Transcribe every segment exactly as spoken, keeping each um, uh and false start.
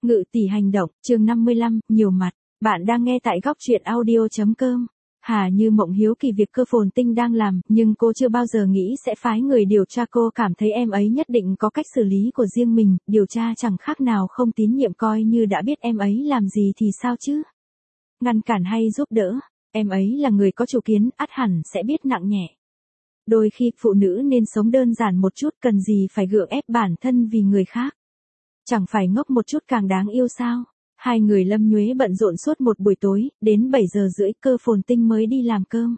Ngự tỷ hành động, chương năm mươi lăm, nhiều mặt. Bạn đang nghe tại góc truyện audio chấm com. Hà Như Mộng hiếu kỳ việc Cơ Phồn Tinh đang làm, nhưng cô chưa bao giờ nghĩ sẽ phái người điều tra. Cô cảm thấy em ấy nhất định có cách xử lý của riêng mình, điều tra chẳng khác nào không tín nhiệm, coi như đã biết em ấy làm gì thì sao chứ. Ngăn cản hay giúp đỡ, em ấy là người có chủ kiến, ắt hẳn sẽ biết nặng nhẹ. Đôi khi phụ nữ nên sống đơn giản một chút, cần gì phải gượng ép bản thân vì người khác. Chẳng phải ngốc một chút càng đáng yêu sao? Hai người Lâm Nhuế bận rộn suốt một buổi tối, đến bảy giờ rưỡi Cơ Phồn Tinh mới đi làm cơm.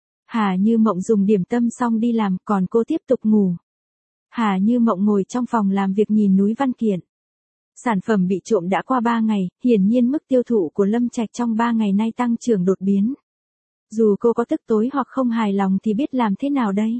Hà Như Mộng dùng điểm tâm xong đi làm, còn cô tiếp tục ngủ. Hà Như Mộng ngồi trong phòng làm việc nhìn núi văn kiện. Sản phẩm bị trộm đã qua ba ngày, hiển nhiên mức tiêu thụ của Lâm Trạch trong ba ngày nay tăng trưởng đột biến. Dù cô có tức tối hoặc không hài lòng thì biết làm thế nào đây?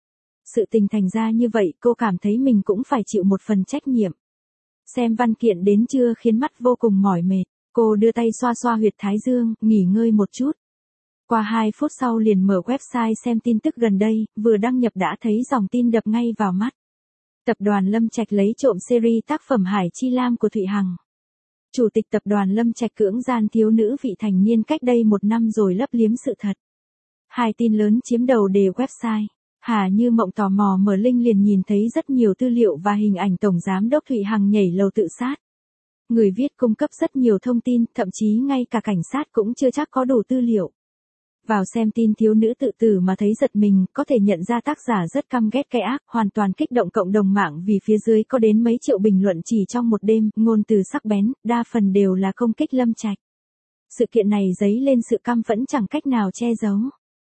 Sự tình thành ra như vậy, cô cảm thấy mình cũng phải chịu một phần trách nhiệm. Xem văn kiện đến trưa khiến mắt vô cùng mỏi mệt, cô đưa tay xoa xoa huyệt thái dương, nghỉ ngơi một chút. Qua hai phút sau liền mở website xem tin tức gần đây, vừa đăng nhập đã thấy dòng tin đập ngay vào mắt. Tập đoàn Lâm Trạch lấy trộm series tác phẩm Hải Chi Lam của Thụy Hằng. Chủ tịch tập đoàn Lâm Trạch cưỡng gian thiếu nữ vị thành niên cách đây một năm rồi lấp liếm sự thật. Hai tin lớn chiếm đầu đề website. Hà Như Mộng tò mò mở link liền nhìn thấy rất nhiều tư liệu và hình ảnh Tổng Giám đốc Thụy Hằng nhảy lầu tự sát. Người viết cung cấp rất nhiều thông tin, thậm chí ngay cả cảnh sát cũng chưa chắc có đủ tư liệu. Vào xem tin thiếu nữ tự tử mà thấy giật mình, có thể nhận ra tác giả rất căm ghét cái ác, hoàn toàn kích động cộng đồng mạng vì phía dưới có đến mấy triệu bình luận chỉ trong một đêm, ngôn từ sắc bén, đa phần đều là công kích Lâm Trạch. Sự kiện này dấy lên sự căm phẫn chẳng cách nào che giấu.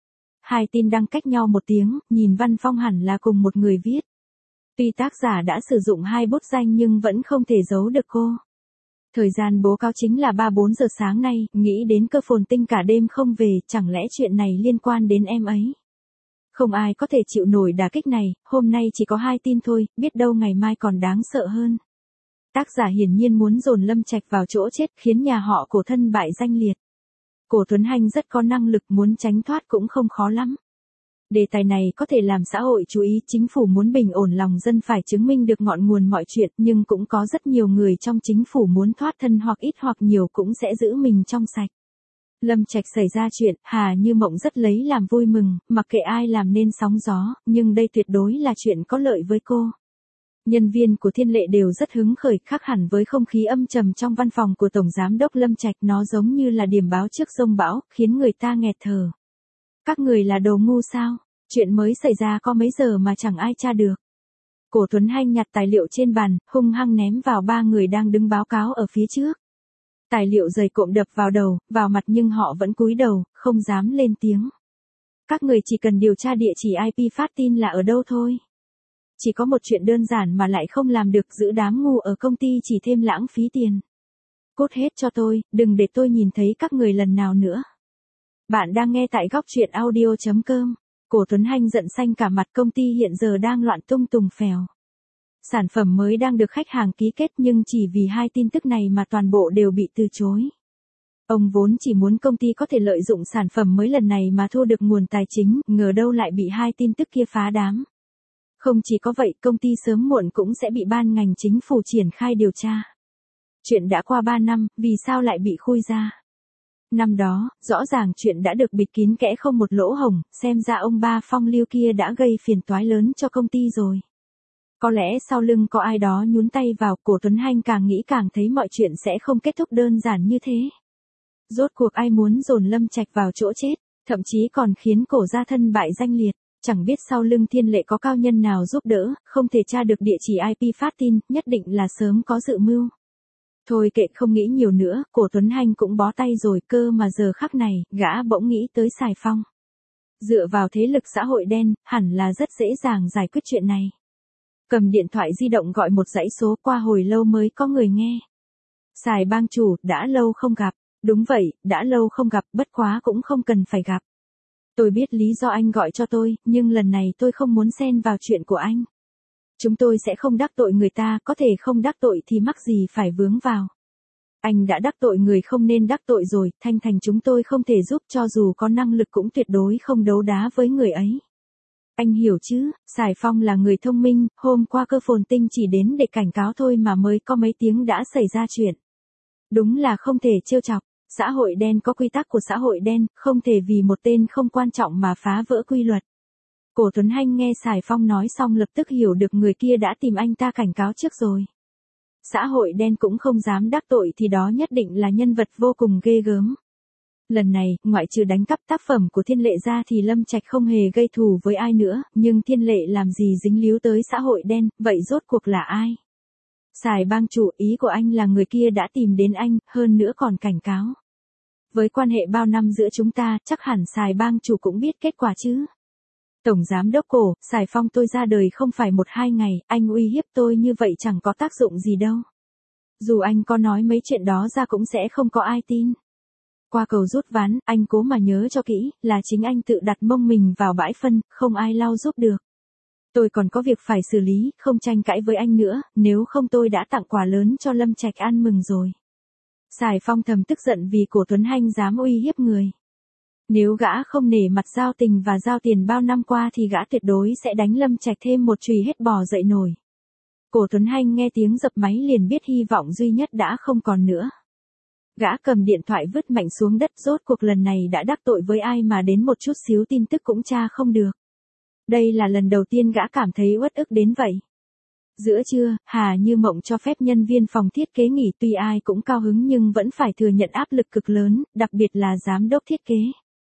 Hai tin đăng cách nhau một tiếng, nhìn văn phong hẳn là cùng một người viết. Tuy tác giả đã sử dụng hai bút danh nhưng vẫn không thể giấu được cô. Thời gian bố cáo chính là ba bốn giờ sáng nay, nghĩ đến Cơ Phồn Tinh cả đêm không về, chẳng lẽ chuyện này liên quan đến em ấy. Không ai có thể chịu nổi đả kích này, hôm nay chỉ có hai tin thôi, biết đâu ngày mai còn đáng sợ hơn. Tác giả hiển nhiên muốn dồn Lâm Trạch vào chỗ chết, khiến nhà họ Cổ thân bại danh liệt. Cổ Tuấn Hanh rất có năng lực, muốn tránh thoát cũng không khó lắm. Đề tài này có thể làm xã hội chú ý, chính phủ muốn bình ổn lòng dân phải chứng minh được ngọn nguồn mọi chuyện, nhưng cũng có rất nhiều người trong chính phủ muốn thoát thân hoặc ít hoặc nhiều cũng sẽ giữ mình trong sạch. Lâm Trạch xảy ra chuyện, Hà Như Mộng rất lấy làm vui mừng, mặc kệ ai làm nên sóng gió, nhưng đây tuyệt đối là chuyện có lợi với cô. Nhân viên của Thiên Lệ đều rất hứng khởi, khác hẳn với không khí âm trầm trong văn phòng của Tổng Giám đốc Lâm Trạch, nó giống như là điểm báo trước giông bão, khiến người ta nghẹt thở. Các người là đồ ngu sao? Chuyện mới xảy ra có mấy giờ mà chẳng ai tra được. Cổ Tuấn Hanh nhặt tài liệu trên bàn, hung hăng ném vào ba người đang đứng báo cáo ở phía trước. Tài liệu dày cộm đập vào đầu, vào mặt nhưng họ vẫn cúi đầu, không dám lên tiếng. Các người chỉ cần điều tra địa chỉ i pê phát tin là ở đâu thôi. Chỉ có một chuyện đơn giản mà lại không làm được, giữ đám ngu ở công ty chỉ thêm lãng phí tiền. Cút hết cho tôi, đừng để tôi nhìn thấy các người lần nào nữa. Bạn đang nghe tại góc truyện audio chấm com. Cổ Tuấn Hanh giận xanh cả mặt, công ty hiện giờ đang loạn tung tùng phèo. Sản phẩm mới đang được khách hàng ký kết nhưng chỉ vì hai tin tức này mà toàn bộ đều bị từ chối. Ông vốn chỉ muốn công ty có thể lợi dụng sản phẩm mới lần này mà thu được nguồn tài chính, ngờ đâu lại bị hai tin tức kia phá đám. Không chỉ có vậy, công ty sớm muộn cũng sẽ bị ban ngành chính phủ triển khai điều tra. Chuyện đã qua ba năm, vì sao lại bị khui ra? Năm đó, rõ ràng chuyện đã được bịt kín kẽ không một lỗ hổng, xem ra ông ba phong lưu kia đã gây phiền toái lớn cho công ty rồi. Có lẽ sau lưng có ai đó nhúng tay vào, Cổ Tuấn Hanh càng nghĩ càng thấy mọi chuyện sẽ không kết thúc đơn giản như thế. Rốt cuộc ai muốn dồn Lâm Trạch vào chỗ chết, thậm chí còn khiến Cổ gia thân bại danh liệt. Chẳng biết sau lưng Thiên Lệ có cao nhân nào giúp đỡ, không thể tra được địa chỉ i pê phát tin, nhất định là sớm có dự mưu. Thôi kệ, không nghĩ nhiều nữa, Cổ Tuấn Hanh cũng bó tay rồi, cơ mà giờ khắc này, gã bỗng nghĩ tới Sài Phong. Dựa vào thế lực xã hội đen, hẳn là rất dễ dàng giải quyết chuyện này. Cầm điện thoại di động gọi một dãy số, qua hồi lâu mới có người nghe. Sài bang chủ, đã lâu không gặp. Đúng vậy, đã lâu không gặp, bất quá cũng không cần phải gặp. Tôi biết lý do anh gọi cho tôi, nhưng lần này tôi không muốn xen vào chuyện của anh. Chúng tôi sẽ không đắc tội người ta, có thể không đắc tội thì mắc gì phải vướng vào. Anh đã đắc tội người không nên đắc tội rồi, Thanh Thành chúng tôi không thể giúp, cho dù có năng lực cũng tuyệt đối không đấu đá với người ấy. Anh hiểu chứ, Sài Phong là người thông minh, hôm qua Cơ Phồn Tinh chỉ đến để cảnh cáo thôi mà mới có mấy tiếng đã xảy ra chuyện. Đúng là không thể trêu chọc. Xã hội đen có quy tắc của xã hội đen, không thể vì một tên không quan trọng mà phá vỡ quy luật. Cổ Tuấn Hanh nghe Sài Phong nói xong lập tức hiểu được người kia đã tìm anh ta cảnh cáo trước rồi. Xã hội đen cũng không dám đắc tội thì đó nhất định là nhân vật vô cùng ghê gớm. Lần này, ngoại trừ đánh cắp tác phẩm của Thiên Lệ ra thì Lâm Trạch không hề gây thù với ai nữa, nhưng Thiên Lệ làm gì dính líu tới xã hội đen, vậy rốt cuộc là ai? Sài bang chủ, ý của anh là người kia đã tìm đến anh, hơn nữa còn cảnh cáo. Với quan hệ bao năm giữa chúng ta, chắc hẳn Sài bang chủ cũng biết kết quả chứ. Tổng giám đốc Cổ, Sài Phong tôi ra đời không phải một hai ngày, anh uy hiếp tôi như vậy chẳng có tác dụng gì đâu. Dù anh có nói mấy chuyện đó ra cũng sẽ không có ai tin. Qua cầu rút ván, anh cố mà nhớ cho kỹ, là chính anh tự đặt mông mình vào bãi phân, không ai lau giúp được. Tôi còn có việc phải xử lý, không tranh cãi với anh nữa, nếu không tôi đã tặng quà lớn cho Lâm Trạch ăn mừng rồi. Sài Phong thầm tức giận vì Cổ Tuấn Hanh dám uy hiếp người. Nếu gã không nể mặt giao tình và giao tiền bao năm qua thì gã tuyệt đối sẽ đánh Lâm Trạch thêm một chùy hết bò dậy nổi. Cổ Tuấn Hanh nghe tiếng dập máy liền biết hy vọng duy nhất đã không còn nữa. Gã cầm điện thoại vứt mạnh xuống đất, rốt cuộc lần này đã đắc tội với ai mà đến một chút xíu tin tức cũng tra không được. Đây là lần đầu tiên gã cảm thấy uất ức đến vậy. Giữa trưa, Hà Như Mộng cho phép nhân viên phòng thiết kế nghỉ, tuy ai cũng cao hứng nhưng vẫn phải thừa nhận áp lực cực lớn, đặc biệt là giám đốc thiết kế.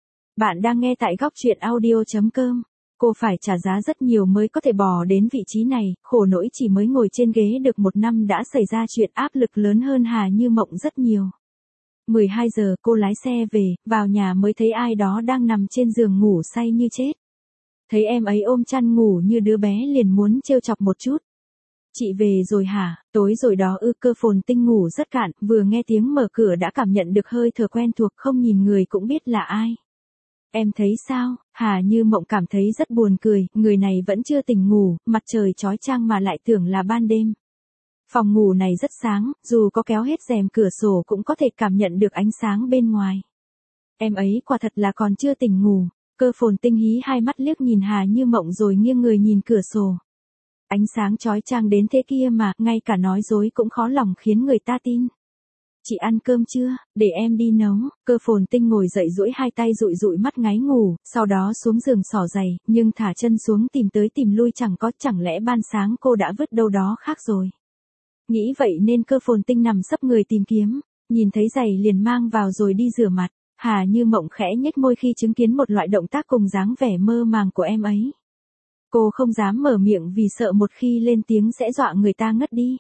Bạn đang nghe tại góc truyện audio chấm com. Cô phải trả giá rất nhiều mới có thể bò đến vị trí này, khổ nỗi chỉ mới ngồi trên ghế được một năm đã xảy ra chuyện áp lực lớn hơn Hà Như Mộng rất nhiều. mười hai giờ cô lái xe về, vào nhà mới thấy ai đó đang nằm trên giường ngủ say như chết. Thấy em ấy ôm chăn ngủ như đứa bé liền muốn trêu chọc một chút. Chị về rồi hả, tối rồi đó ư? Cơ Phồn Tinh ngủ rất cạn, vừa nghe tiếng mở cửa đã cảm nhận được hơi thở quen thuộc, không nhìn người cũng biết là ai. Em thấy sao? Hà Như Mộng cảm thấy rất buồn cười, người này vẫn chưa tỉnh ngủ, mặt trời chói chang mà lại tưởng là ban đêm. Phòng ngủ này rất sáng, dù có kéo hết rèm cửa sổ cũng có thể cảm nhận được ánh sáng bên ngoài. Em ấy quả thật là còn chưa tỉnh ngủ. Cơ Phồn Tinh hí hai mắt liếc nhìn Hà Như Mộng rồi nghiêng người nhìn cửa sổ. Ánh sáng chói chang đến thế kia mà, ngay cả nói dối cũng khó lòng khiến người ta tin. Chị ăn cơm chưa? Để em đi nấu. Cơ Phồn Tinh ngồi dậy duỗi hai tay dụi dụi mắt ngáy ngủ, sau đó xuống giường xỏ giày, nhưng thả chân xuống tìm tới tìm lui chẳng có, chẳng lẽ ban sáng cô đã vứt đâu đó khác rồi. Nghĩ vậy nên Cơ Phồn Tinh nằm sấp người tìm kiếm, nhìn thấy giày liền mang vào rồi đi rửa mặt. Hà Như Mộng khẽ nhếch môi khi chứng kiến một loại động tác cùng dáng vẻ mơ màng của em ấy. Cô không dám mở miệng vì sợ một khi lên tiếng sẽ dọa người ta ngất đi.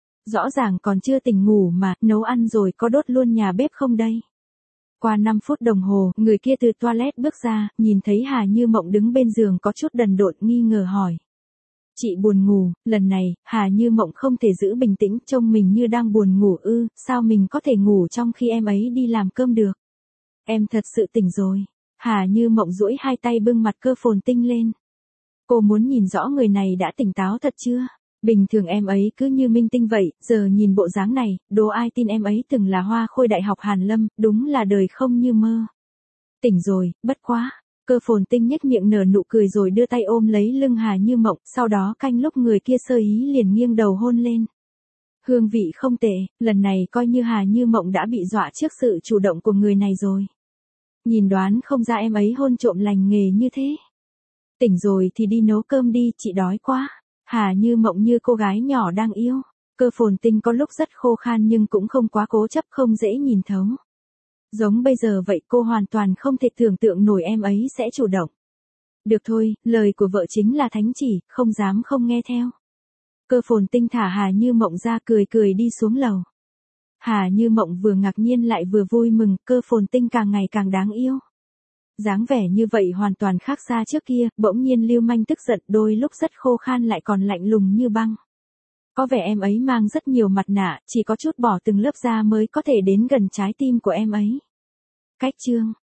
Rõ ràng còn chưa tỉnh ngủ mà, nấu ăn rồi có đốt luôn nhà bếp không đây? Qua năm phút đồng hồ, người kia từ toilet bước ra, nhìn thấy Hà Như Mộng đứng bên giường có chút đần độn nghi ngờ hỏi. Chị buồn ngủ, lần này, Hà Như Mộng không thể giữ bình tĩnh, trông mình như đang buồn ngủ ư, sao mình có thể ngủ trong khi em ấy đi làm cơm được? Em thật sự tỉnh rồi. Hà Như Mộng duỗi hai tay bưng mặt Cơ Phồn Tinh lên. Cô muốn nhìn rõ người này đã tỉnh táo thật chưa? Bình thường em ấy cứ như minh tinh vậy, giờ nhìn bộ dáng này, đố ai tin em ấy từng là hoa khôi đại học Hàn Lâm, đúng là đời không như mơ. Tỉnh rồi, bất quá. Cơ Phồn Tinh nhếch miệng nở nụ cười rồi đưa tay ôm lấy lưng Hà Như Mộng, sau đó canh lúc người kia sơ ý liền nghiêng đầu hôn lên. Hương vị không tệ, lần này coi như Hà Như Mộng đã bị dọa trước sự chủ động của người này rồi. Nhìn đoán không ra em ấy hôn trộm lành nghề như thế. Tỉnh rồi thì đi nấu cơm đi, chị đói quá. Hà Như Mộng như cô gái nhỏ đang yêu. Cơ Phồn Tinh có lúc rất khô khan nhưng cũng không quá cố chấp, không dễ nhìn thấu. Giống bây giờ vậy, cô hoàn toàn không thể tưởng tượng nổi em ấy sẽ chủ động. Được thôi, lời của vợ chính là thánh chỉ, không dám không nghe theo. Cơ Phồn Tinh thả Hà Như Mộng ra cười cười đi xuống lầu. Hà Như Mộng vừa ngạc nhiên lại vừa vui mừng, Cơ Phồn Tinh càng ngày càng đáng yêu. Dáng vẻ như vậy hoàn toàn khác xa trước kia, bỗng nhiên lưu manh tức giận, đôi lúc rất khô khan lại còn lạnh lùng như băng. Có vẻ em ấy mang rất nhiều mặt nạ, chỉ có chút bỏ từng lớp da mới có thể đến gần trái tim của em ấy. Cách chương